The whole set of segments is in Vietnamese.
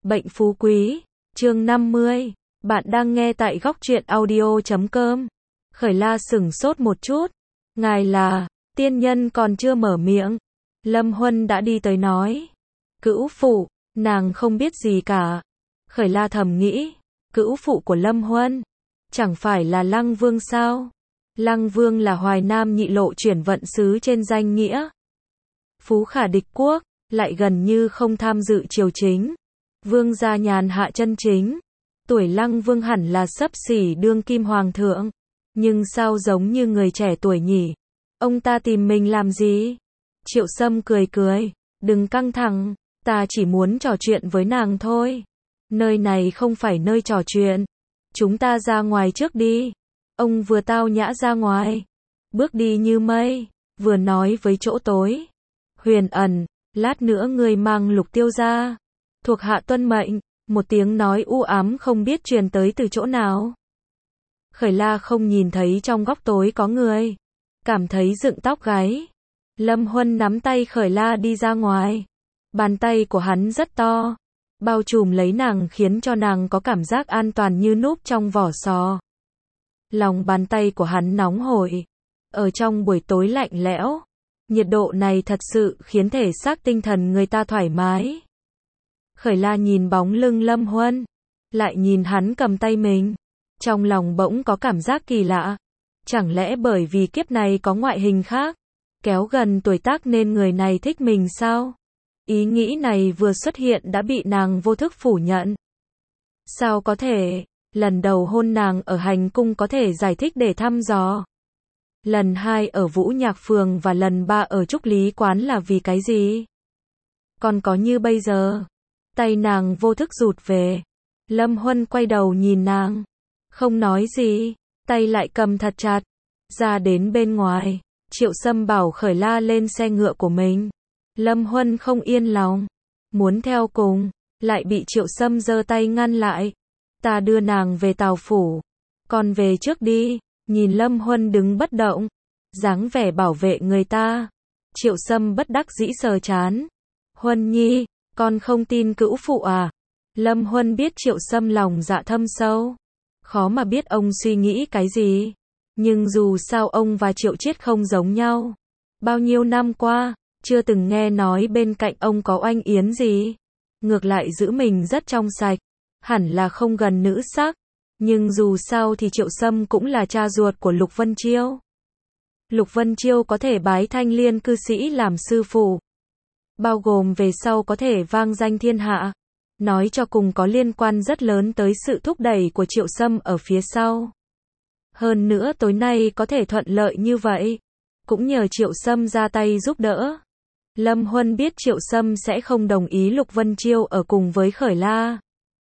Bệnh phú quý, chương 50. Bạn đang nghe tại góc truyện audio.com. Khởi La sửng sốt một chút. Ngài là, tiên nhân còn chưa mở miệng. Lâm Huân đã đi tới nói. Cữu phụ, nàng không biết gì cả. Khởi La thầm nghĩ, cữu phụ của Lâm Huân, chẳng phải là Lăng Vương sao? Lăng Vương là Hoài Nam nhị lộ chuyển vận sứ trên danh nghĩa. Phú khả địch quốc, lại gần như không tham dự triều chính. Vương gia nhàn hạ chân chính. Tuổi Lăng Vương hẳn là xấp xỉ đương kim hoàng thượng. Nhưng sao giống như người trẻ tuổi nhỉ? Ông ta tìm mình làm gì? Triệu Sâm cười cười. Đừng căng thẳng, ta chỉ muốn trò chuyện với nàng thôi. Nơi này không phải nơi trò chuyện. Chúng ta ra ngoài trước đi. Ông vừa tao nhã ra ngoài. Bước đi như mây, vừa nói với chỗ tối. Huyền ẩn, lát nữa ngươi mang Lục Tiêu ra. Thuộc hạ tuân mệnh. Một tiếng nói u ám không biết truyền tới từ chỗ nào. Khởi La không nhìn thấy trong góc tối có người. Cảm thấy dựng tóc gáy. Lâm Huân nắm tay Khởi La đi ra ngoài. Bàn tay của hắn rất to. Bao trùm lấy nàng khiến cho nàng có cảm giác an toàn như núp trong vỏ sò. Lòng bàn tay của hắn nóng hổi. Ở trong buổi tối lạnh lẽo. Nhiệt độ này thật sự khiến thể xác tinh thần người ta thoải mái. Khởi La nhìn bóng lưng Lâm Huân. Lại nhìn hắn cầm tay mình. Trong lòng bỗng có cảm giác kỳ lạ. Chẳng lẽ bởi vì kiếp này có ngoại hình khác? Kéo gần tuổi tác nên người này thích mình sao? Ý nghĩ này vừa xuất hiện đã bị nàng vô thức phủ nhận. Sao có thể? Lần đầu hôn nàng ở hành cung có thể giải thích để thăm dò. Lần 2 ở Vũ Nhạc Phường và lần 3 ở Trúc Lý Quán là vì cái gì? Còn có như bây giờ. Tay nàng vô thức rụt về. Lâm Huân quay đầu nhìn nàng. Không nói gì. Tay lại cầm thật chặt. Ra đến bên ngoài. Triệu Sâm bảo Khởi La lên xe ngựa của mình. Lâm Huân không yên lòng. Muốn theo cùng. Lại bị Triệu Sâm giơ tay ngăn lại. Ta đưa nàng về Tào Phủ. Con về trước đi. Nhìn Lâm Huân đứng bất động. Dáng vẻ bảo vệ người ta. Triệu Sâm bất đắc dĩ sờ chán. Huân nhi, con không tin cữu phụ à? Lâm Huân biết Triệu Sâm lòng dạ thâm sâu. Khó mà biết ông suy nghĩ cái gì. Nhưng dù sao ông và Triệu Chiết không giống nhau. Bao nhiêu năm qua, chưa từng nghe nói bên cạnh ông có oanh yến gì. Ngược lại giữ mình rất trong sạch. Hẳn là không gần nữ sắc. Nhưng dù sao thì Triệu Sâm cũng là cha ruột của Lục Vân Chiêu. Lục Vân Chiêu có thể bái Thanh Liên cư sĩ làm sư phụ. Bao gồm về sau có thể vang danh thiên hạ. Nói cho cùng có liên quan rất lớn tới sự thúc đẩy của Triệu Sâm ở phía sau. Hơn nữa tối nay có thể thuận lợi như vậy. Cũng nhờ Triệu Sâm ra tay giúp đỡ. Lâm Huân biết Triệu Sâm sẽ không đồng ý Lục Vân Chiêu ở cùng với Khởi La.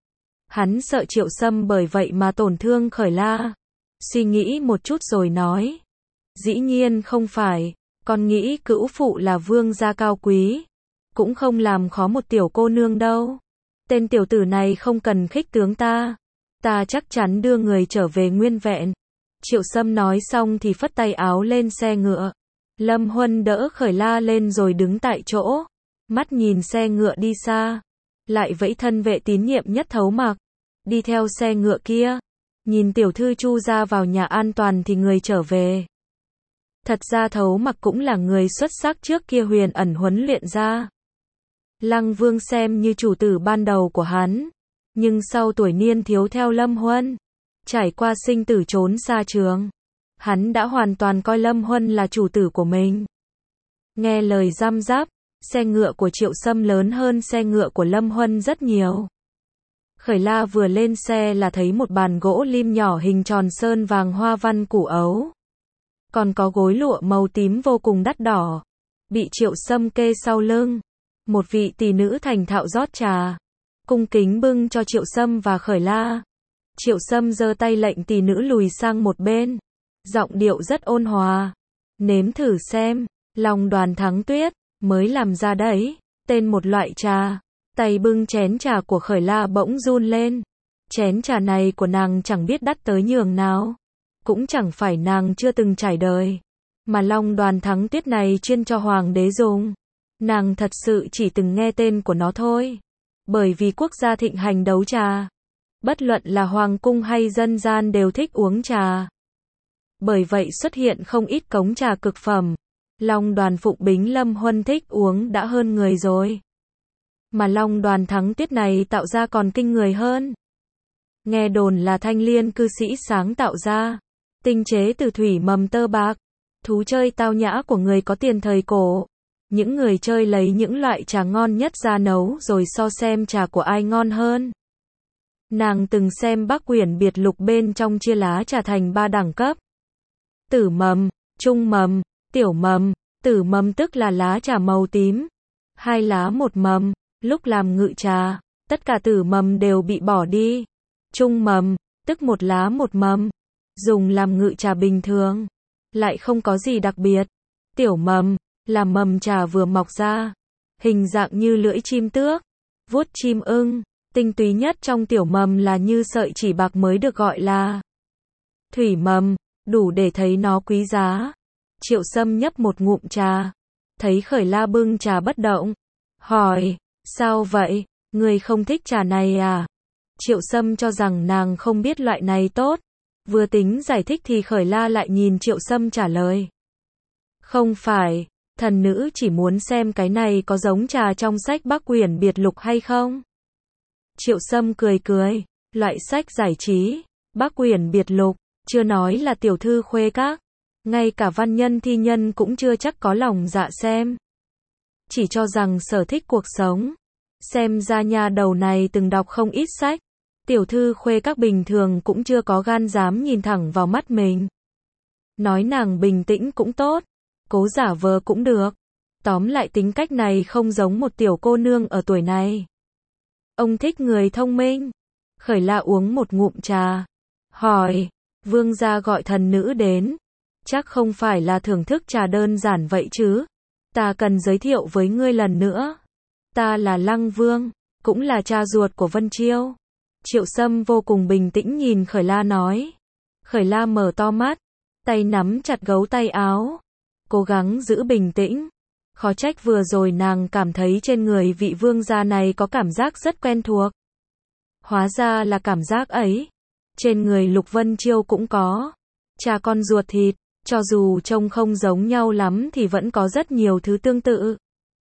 Hắn sợ Triệu Sâm bởi vậy mà tổn thương Khởi La. Suy nghĩ một chút rồi nói. Dĩ nhiên không phải. Con nghĩ cữu phụ là vương gia cao quý. Cũng không làm khó một tiểu cô nương đâu. Tên tiểu tử này không cần khích tướng ta. Ta chắc chắn đưa người trở về nguyên vẹn. Triệu Sâm nói xong thì phất tay áo lên xe ngựa. Lâm Huân đỡ Khởi La lên rồi đứng tại chỗ. Mắt nhìn xe ngựa đi xa. Lại vẫy thân vệ tín nhiệm nhất Thấu Mặc. Đi theo xe ngựa kia. Nhìn tiểu thư Chu ra vào nhà an toàn thì người trở về. Thật ra Thấu Mặc cũng là người xuất sắc trước kia Huyền ẩn huấn luyện ra. Lăng Vương xem như chủ tử ban đầu của hắn. Nhưng sau tuổi niên thiếu theo Lâm Huân. Trải qua sinh tử trốn xa trường. Hắn đã hoàn toàn coi Lâm Huân là chủ tử của mình. Nghe lời răm rắp. Xe ngựa của Triệu Sâm lớn hơn xe ngựa của Lâm Huân rất nhiều. Khởi La vừa lên xe là thấy một bàn gỗ lim nhỏ hình tròn sơn vàng hoa văn củ ấu. Còn có gối lụa màu tím vô cùng đắt đỏ. Bị Triệu Sâm kê sau lưng. Một vị tỷ nữ thành thạo rót trà. Cung kính bưng cho Triệu Sâm và Khởi La. Triệu Sâm giơ tay lệnh tỷ nữ lùi sang một bên. Giọng điệu rất ôn hòa. Nếm thử xem. Lòng Đoàn Thắng Tuyết. Mới làm ra đấy. Tên một loại trà. Tay bưng chén trà của Khởi La bỗng run lên. Chén trà này của nàng chẳng biết đắt tới nhường nào. Cũng chẳng phải nàng chưa từng trải đời. Mà Long Đoàn Thắng Tuyết này chuyên cho hoàng đế dùng. Nàng thật sự chỉ từng nghe tên của nó thôi. Bởi vì quốc gia thịnh hành đấu trà. Bất luận là hoàng cung hay dân gian đều thích uống trà. Bởi vậy xuất hiện không ít cống trà cực phẩm. Long Đoàn Phụng Bính Lâm Huân thích uống đã hơn người rồi. Mà Long Đoàn Thắng Tuyết này tạo ra còn kinh người hơn. Nghe đồn là Thanh Liên cư sĩ sáng tạo ra. Tinh chế từ thủy mầm tơ bạc. Thú chơi tao nhã của người có tiền thời cổ. Những người chơi lấy những loại trà ngon nhất ra nấu rồi so xem trà của ai ngon hơn. Nàng từng xem Bắc Quyển Biệt Lục bên trong chia lá trà thành 3 đẳng cấp. Tử mầm, trung mầm, tiểu mầm. Tử mầm tức là lá trà màu tím. 2 lá 1 mầm, lúc làm ngự trà, tất cả tử mầm đều bị bỏ đi. Trung mầm, tức 1 lá 1 mầm, dùng làm ngự trà bình thường, lại không có gì đặc biệt. Tiểu mầm, là mầm trà vừa mọc ra, hình dạng như lưỡi chim tước, vuốt chim ưng. Tinh túy nhất trong tiểu mầm là như sợi chỉ bạc mới được gọi là thủy mầm, đủ để thấy nó quý giá. Triệu Sâm nhấp một ngụm trà, thấy Khởi La bưng trà bất động, hỏi, sao vậy, người không thích trà này à? Triệu Sâm cho rằng nàng không biết loại này tốt, vừa tính giải thích thì Khởi La lại nhìn Triệu Sâm trả lời. Không phải, thần nữ chỉ muốn xem cái này có giống trà trong sách Bắc Quyển Biệt Lục hay không? Triệu Sâm cười cười, loại sách giải trí, Bắc Quyển Biệt Lục, chưa nói là tiểu thư khuê các, ngay cả văn nhân thi nhân cũng chưa chắc có lòng dạ xem. Chỉ cho rằng sở thích cuộc sống. Xem ra nha đầu này từng đọc không ít sách. Tiểu thư khuê các bình thường cũng chưa có gan dám nhìn thẳng vào mắt mình. Nói nàng bình tĩnh cũng tốt, cố giả vờ cũng được. Tóm lại tính cách này không giống một tiểu cô nương ở tuổi này. Ông thích người thông minh. Khởi La uống một ngụm trà, hỏi, vương gia gọi thần nữ đến, chắc không phải là thưởng thức trà đơn giản vậy chứ? Ta cần giới thiệu với ngươi lần nữa. Ta là Lăng Vương, cũng là cha ruột của Vân Chiêu. Triệu Sâm vô cùng bình tĩnh nhìn Khởi La nói. Khởi La mở to mắt, tay nắm chặt gấu tay áo, cố gắng giữ bình tĩnh. Khó trách vừa rồi nàng cảm thấy trên người vị vương gia này có cảm giác rất quen thuộc. Hóa ra là cảm giác ấy. Trên người Lục Vân Chiêu cũng có. Cha con ruột thịt, cho dù trông không giống nhau lắm thì vẫn có rất nhiều thứ tương tự.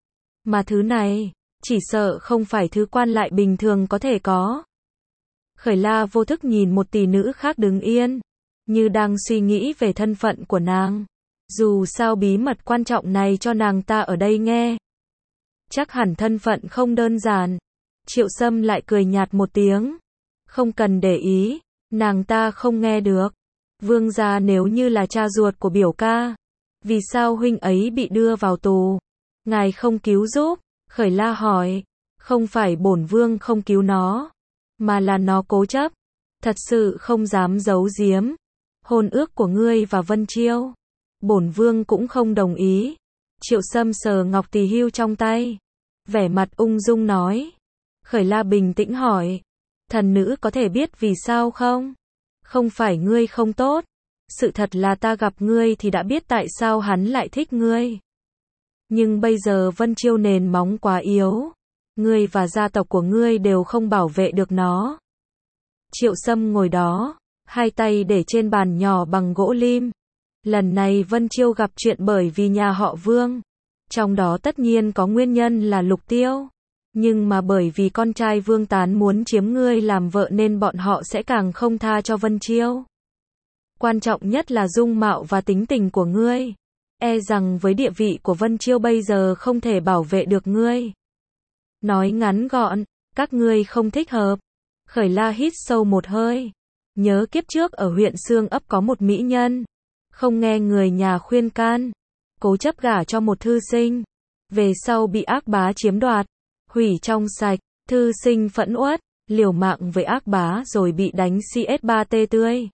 Mà thứ này, chỉ sợ không phải thứ quan lại bình thường có thể có. Khởi La vô thức nhìn một tỷ nữ khác đứng yên, như đang suy nghĩ về thân phận của nàng. Dù sao bí mật quan trọng này cho nàng ta ở đây nghe, chắc hẳn thân phận không đơn giản. Triệu Sâm lại cười nhạt một tiếng. Không cần để ý, nàng ta không nghe được. Vương gia nếu như là cha ruột của biểu ca, vì sao huynh ấy bị đưa vào tù? Ngài không cứu giúp? Khởi La hỏi. Không phải bổn vương không cứu nó, mà là nó cố chấp. Thật sự không dám giấu giếm. Hôn ước của ngươi và Vân Chiêu, bổn vương cũng không đồng ý. Triệu Sâm sờ ngọc tỳ hưu trong tay, vẻ mặt ung dung nói. Khởi La bình tĩnh hỏi. Thần nữ có thể biết vì sao không? Không phải ngươi không tốt. Sự thật là ta gặp ngươi thì đã biết tại sao hắn lại thích ngươi. Nhưng bây giờ Vân Chiêu nền móng quá yếu. Ngươi và gia tộc của ngươi đều không bảo vệ được nó. Triệu Sâm ngồi đó, hai tay để trên bàn nhỏ bằng gỗ lim. Lần này Vân Chiêu gặp chuyện bởi vì nhà họ Vương. Trong đó tất nhiên có nguyên nhân là Lục Tiêu. Nhưng mà bởi vì con trai Vương Tán muốn chiếm ngươi làm vợ nên bọn họ sẽ càng không tha cho Vân Chiêu. Quan trọng nhất là dung mạo và tính tình của ngươi. E rằng với địa vị của Vân Chiêu bây giờ không thể bảo vệ được ngươi. Nói ngắn gọn, các ngươi không thích hợp. Khởi La hít sâu một hơi. Nhớ kiếp trước ở huyện Xương Ấp có một mỹ nhân. Không nghe người nhà khuyên can. Cố chấp gả cho một thư sinh. Về sau bị ác bá chiếm đoạt. Hủy trong sạch. Thư sinh phẫn uất, liều mạng với ác bá rồi bị đánh CS3 tươi.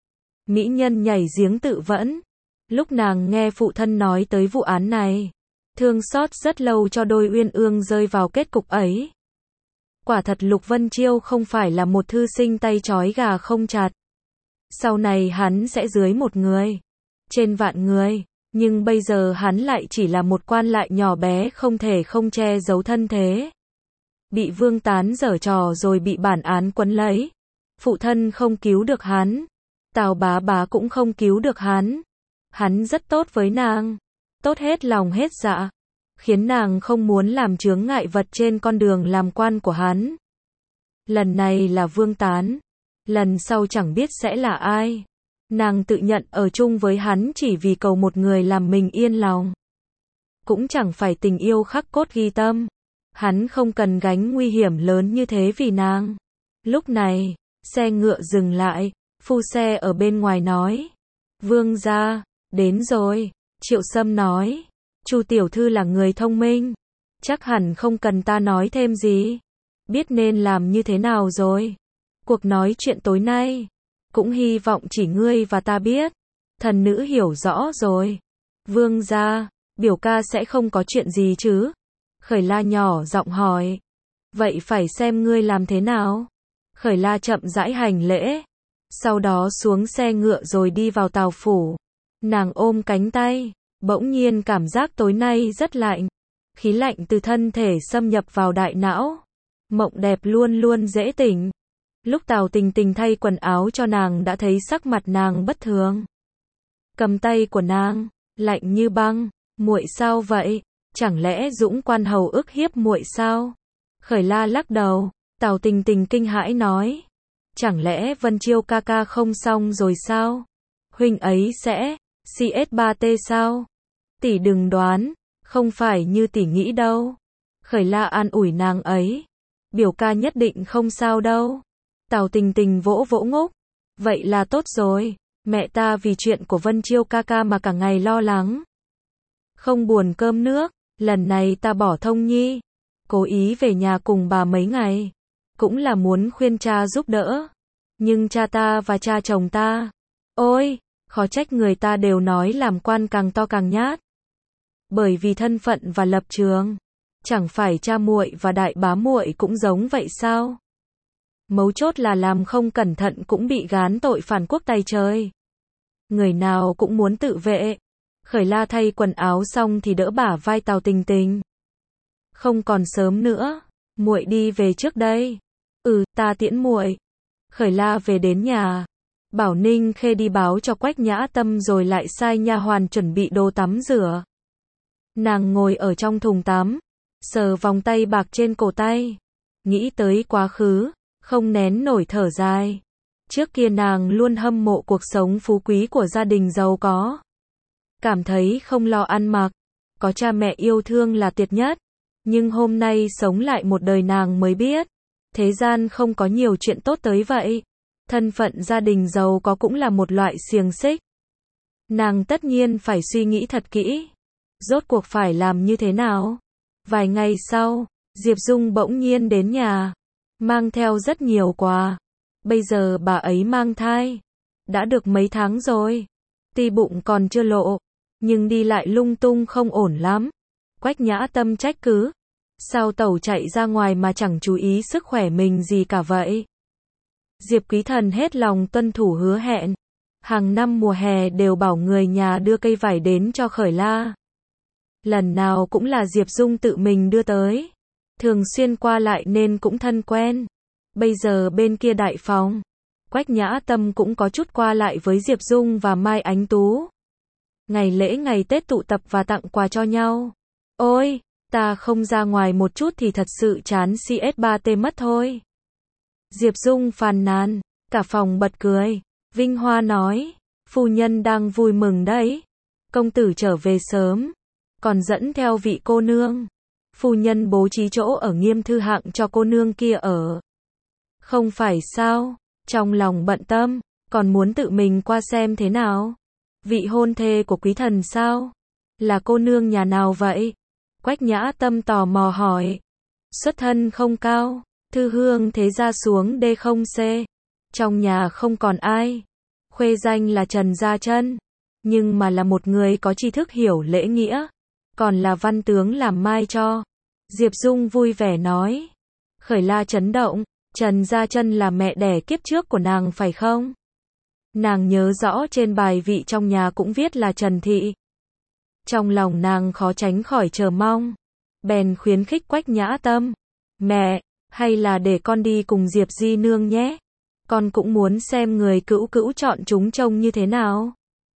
Mỹ nhân nhảy giếng tự vẫn. Lúc nàng nghe phụ thân nói tới vụ án này, thương xót rất lâu cho đôi uyên ương rơi vào kết cục ấy. Quả thật Lục Vân Chiêu không phải là một thư sinh tay trói gà không chặt. Sau này hắn sẽ dưới một người, trên vạn người, nhưng bây giờ hắn lại chỉ là một quan lại nhỏ bé không thể không che giấu thân thế. bị Vương Tán giở trò rồi bị bản án quấn lấy. Phụ thân không cứu được hắn, Tào bá bá cũng không cứu được hắn. Hắn rất tốt với nàng, tốt hết lòng hết dạ, khiến nàng không muốn làm chướng ngại vật trên con đường làm quan của hắn. Lần này là Vương Tán, lần sau chẳng biết sẽ là ai. Nàng tự nhận ở chung với hắn chỉ vì cầu một người làm mình yên lòng. Cũng chẳng phải tình yêu khắc cốt ghi tâm. Hắn không cần gánh nguy hiểm lớn như thế vì nàng. Lúc này, xe ngựa dừng lại, phu xe ở bên ngoài nói. Vương gia, đến rồi. Triệu Sâm nói. Chu tiểu thư là người thông minh, chắc hẳn không cần ta nói thêm gì. Biết nên làm như thế nào rồi. Cuộc nói chuyện tối nay, cũng hy vọng chỉ ngươi và ta biết. Thần nữ hiểu rõ rồi. Vương gia, biểu ca sẽ không có chuyện gì chứ? Khởi La nhỏ giọng hỏi. Vậy phải xem ngươi làm thế nào. Khởi La chậm rãi hành lễ, sau đó xuống xe ngựa rồi đi vào Tào phủ. Nàng ôm cánh tay, bỗng nhiên cảm giác tối nay rất lạnh. Khí lạnh từ thân thể xâm nhập vào đại não. Mộng đẹp luôn luôn dễ tỉnh. Lúc Tào Tình Tình thay quần áo cho nàng đã thấy sắc mặt nàng bất thường. Cầm tay của nàng, lạnh như băng. Muội sao vậy? Chẳng lẽ Dũng Quan hầu ức hiếp muội sao? Khởi La lắc đầu. Tào Tình Tình kinh hãi nói. Chẳng lẽ Vân Chiêu ca ca không xong rồi sao? Huynh ấy sẽ CS3T sao? Tỷ đừng đoán, không phải như tỷ nghĩ đâu. Khởi La an ủi nàng ấy. Biểu ca nhất định không sao đâu. Tào Tình Tình vỗ vỗ ngốc. Vậy là tốt rồi, mẹ ta vì chuyện của Vân Chiêu ca ca mà cả ngày lo lắng. Không buồn cơm nước, lần này ta bỏ Thông Nhi. Cố ý về nhà cùng bà mấy ngày. Cũng là muốn khuyên cha giúp đỡ. Nhưng cha ta và cha chồng ta. Ôi, khó trách người ta đều nói làm quan càng to càng nhát. Bởi vì thân phận và lập trường. Chẳng phải cha muội và đại bá muội cũng giống vậy sao? Mấu chốt là làm không cẩn thận cũng bị gán tội phản quốc tay trời. Người nào cũng muốn tự vệ. Khởi La thay quần áo xong thì đỡ bả vai Tào Tình Tình. Không còn sớm nữa, muội đi về trước đây. Ta tiễn muội. Khởi La về đến nhà, bảo Ninh Khê đi báo cho Quách Nhã Tâm rồi lại sai nha hoàn chuẩn bị đồ tắm rửa. Nàng ngồi ở trong thùng tắm, sờ vòng tay bạc trên cổ tay, nghĩ tới quá khứ, không nén nổi thở dài. Trước kia nàng luôn hâm mộ cuộc sống phú quý của gia đình giàu có. Cảm thấy không lo ăn mặc, có cha mẹ yêu thương là tuyệt nhất. Nhưng hôm nay sống lại một đời nàng mới biết, thế gian không có nhiều chuyện tốt tới vậy. Thân phận gia đình giàu có cũng là một loại xiềng xích. Nàng tất nhiên phải suy nghĩ thật kỹ. Rốt cuộc phải làm như thế nào? Vài ngày sau, Diệp Dung bỗng nhiên đến nhà, mang theo rất nhiều quà. Bây giờ bà ấy mang thai, đã được mấy tháng rồi. Tuy bụng còn chưa lộ, nhưng đi lại lung tung không ổn lắm. Quách Nhã Tâm trách cứ. Sao tẩu chạy ra ngoài mà chẳng chú ý sức khỏe mình gì cả vậy? Diệp Quý Thần hết lòng tuân thủ hứa hẹn. Hàng năm mùa hè đều bảo người nhà đưa cây vải đến cho Khởi La. Lần nào cũng là Diệp Dung tự mình đưa tới. Thường xuyên qua lại nên cũng thân quen. Bây giờ bên kia đại phòng, Quách Nhã Tâm cũng có chút qua lại với Diệp Dung và Mai Ánh Tú. Ngày lễ ngày Tết tụ tập và tặng quà cho nhau. Ôi, ta không ra ngoài một chút thì thật sự chán CS3T mất thôi. Diệp Dung phàn nàn, cả phòng bật cười. Vinh Hoa nói, phu nhân đang vui mừng đấy. Công tử trở về sớm, còn dẫn theo vị cô nương. Phu nhân bố trí chỗ ở Nghiêm Thư Hạng cho cô nương kia ở. Không phải sao, trong lòng bận tâm, còn muốn tự mình qua xem thế nào. Vị hôn thê của Quý Thần sao? Là cô nương nhà nào vậy? Quách Nhã Tâm tò mò hỏi. Xuất thân không cao, thư hương thế gia xuống D0C. Trong nhà không còn ai. Khuê danh là Trần Gia Chân, nhưng mà là một người có tri thức hiểu lễ nghĩa, còn là văn tướng làm mai cho. Diệp Dung vui vẻ nói. Khởi La chấn động, Trần Gia Chân là mẹ đẻ kiếp trước của nàng phải không? Nàng nhớ rõ trên bài vị trong nhà cũng viết là Trần Thị. Trong lòng nàng khó tránh khỏi chờ mong, bèn khuyến khích Quách Nhã Tâm. Mẹ, hay là để con đi cùng Diệp di nương nhé. Con cũng muốn xem người cữu cữu chọn chúng trông như thế nào.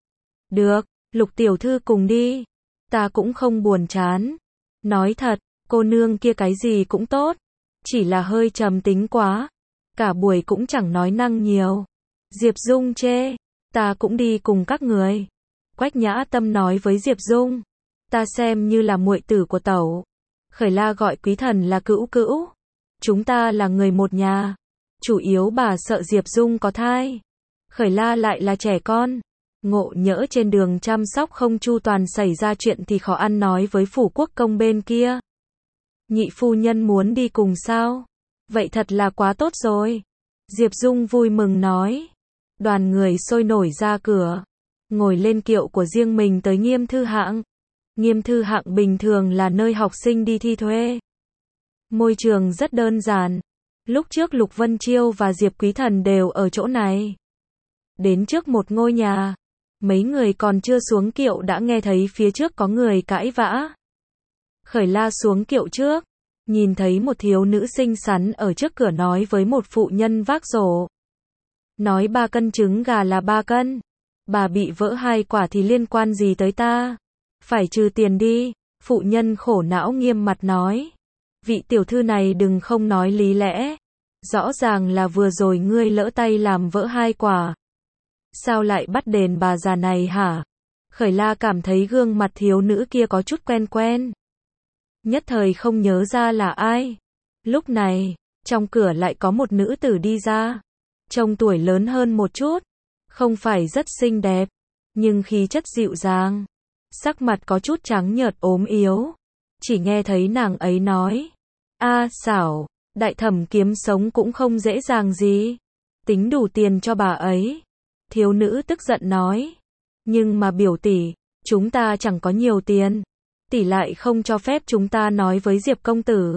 Được, Lục tiểu thư cùng đi. Ta cũng không buồn chán. Nói thật, cô nương kia cái gì cũng tốt. Chỉ là hơi trầm tính quá. Cả buổi cũng chẳng nói năng nhiều. Diệp Dung chê. Ta cũng đi cùng các người. Quách Nhã Tâm nói với Diệp Dung. Ta xem như là muội tử của tẩu. Khởi La gọi Quý Thần là cữu cữu. Chúng ta là người một nhà. Chủ yếu bà sợ Diệp Dung có thai. Khởi La lại là trẻ con. Ngộ nhỡ trên đường chăm sóc không chu toàn xảy ra chuyện thì khó ăn nói với phủ quốc công bên kia. Nhị phu nhân muốn đi cùng sao? Vậy thật là quá tốt rồi. Diệp Dung vui mừng nói. Đoàn người sôi nổi ra cửa. Ngồi lên kiệu của riêng mình tới Nghiêm Thư Hạng. Nghiêm Thư Hạng bình thường là nơi học sinh đi thi thuê. Môi trường rất đơn giản. Lúc trước Lục Vân Chiêu và Diệp Quý Thần đều ở chỗ này. Đến trước một ngôi nhà. Mấy người còn chưa xuống kiệu đã nghe thấy phía trước có người cãi vã. Khởi La xuống kiệu trước. Nhìn thấy một thiếu nữ xinh xắn ở trước cửa nói với một phụ nhân vác rổ. Nói 3 cân trứng gà là 3 cân. Bà bị vỡ 2 quả thì liên quan gì tới ta? Phải trừ tiền đi. Phụ nhân khổ não nghiêm mặt nói. Vị tiểu thư này đừng không nói lý lẽ. Rõ ràng là vừa rồi ngươi lỡ tay làm vỡ 2 quả. Sao lại bắt đền bà già này hả? Khởi La cảm thấy gương mặt thiếu nữ kia có chút quen quen. Nhất thời không nhớ ra là ai. Lúc này, trong cửa lại có một nữ tử đi ra. Trông tuổi lớn hơn một chút. Không phải rất xinh đẹp. Nhưng khí chất dịu dàng. Sắc mặt có chút trắng nhợt ốm yếu. Chỉ nghe thấy nàng ấy nói. A xảo, đại thẩm kiếm sống cũng không dễ dàng gì. Tính đủ tiền cho bà ấy. Thiếu nữ tức giận nói. Nhưng mà biểu tỷ, chúng ta chẳng có nhiều tiền. Tỷ lại không cho phép chúng ta nói với Diệp công tử.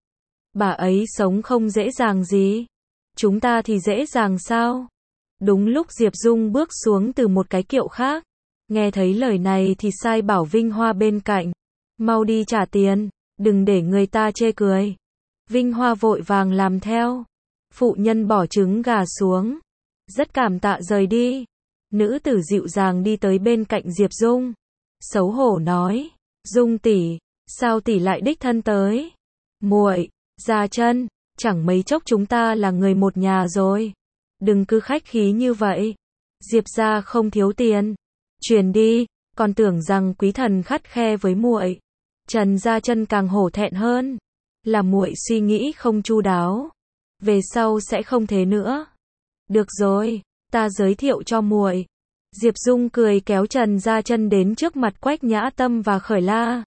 Bà ấy sống không dễ dàng gì. Chúng ta thì dễ dàng sao? Đúng lúc Diệp Dung bước xuống từ một cái kiệu khác. Nghe thấy lời này thì sai bảo Vinh Hoa bên cạnh. Mau đi trả tiền, đừng để người ta chê cười. Vinh Hoa vội vàng làm theo. Phụ nhân bỏ trứng gà xuống. Rất cảm tạ rời đi. Nữ tử dịu dàng đi tới bên cạnh Diệp Dung. Xấu hổ nói. Dung tỷ, sao tỷ lại đích thân tới? Muội, Gia Chân, chẳng mấy chốc chúng ta là người một nhà rồi. Đừng cứ khách khí như vậy. Diệp gia không thiếu tiền. Truyền đi, còn tưởng rằng Quý Thần khắt khe với muội. Trần Gia Chân càng hổ thẹn hơn. Là muội suy nghĩ không chu đáo. Về sau sẽ không thế nữa. Được rồi, ta giới thiệu cho muội. Diệp Dung cười kéo Trần Gia Chân đến trước mặt Quách Nhã Tâm và Khởi La.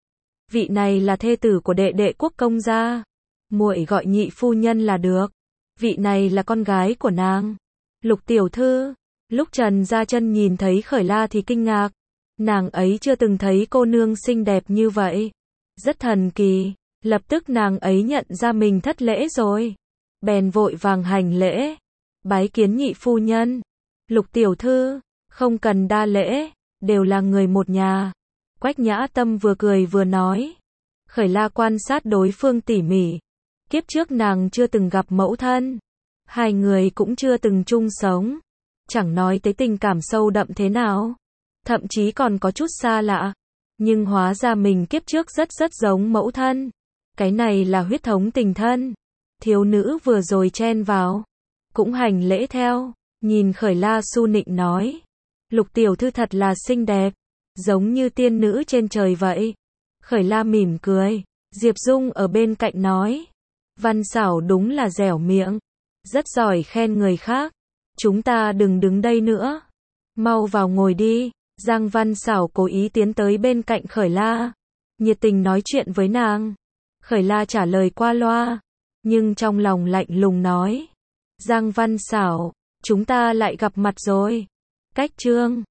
Vị này là thê tử của đệ đệ quốc công gia. Muội gọi nhị phu nhân là được. Vị này là con gái của nàng. Lục tiểu thư. Lúc Trần Gia Chân nhìn thấy Khởi La thì kinh ngạc. Nàng ấy chưa từng thấy cô nương xinh đẹp như vậy. Rất thần kỳ. Lập tức nàng ấy nhận ra mình thất lễ rồi. Bèn vội vàng hành lễ. Bái kiến nhị phu nhân. Lục tiểu thư. Không cần đa lễ. Đều là người một nhà. Quách Nhã Tâm vừa cười vừa nói. Khởi La quan sát đối phương tỉ mỉ. Kiếp trước nàng chưa từng gặp mẫu thân. Hai người cũng chưa từng chung sống. Chẳng nói tới tình cảm sâu đậm thế nào. Thậm chí còn có chút xa lạ. Nhưng hóa ra mình kiếp trước rất giống mẫu thân. Cái này là huyết thống tình thân. Thiếu nữ vừa rồi chen vào. Cũng hành lễ theo. Nhìn Khởi La su nịnh nói. Lục tiểu thư thật là xinh đẹp. Giống như tiên nữ trên trời vậy. Khởi La mỉm cười. Diệp Dung ở bên cạnh nói. Văn xảo đúng là dẻo miệng. Rất giỏi khen người khác. Chúng ta đừng đứng đây nữa. Mau vào ngồi đi. Giang Văn xảo cố ý tiến tới bên cạnh Khởi La. Nhiệt tình nói chuyện với nàng. Khởi La trả lời qua loa. Nhưng trong lòng lạnh lùng nói. Giang Văn xảo, chúng ta lại gặp mặt rồi. Cách chương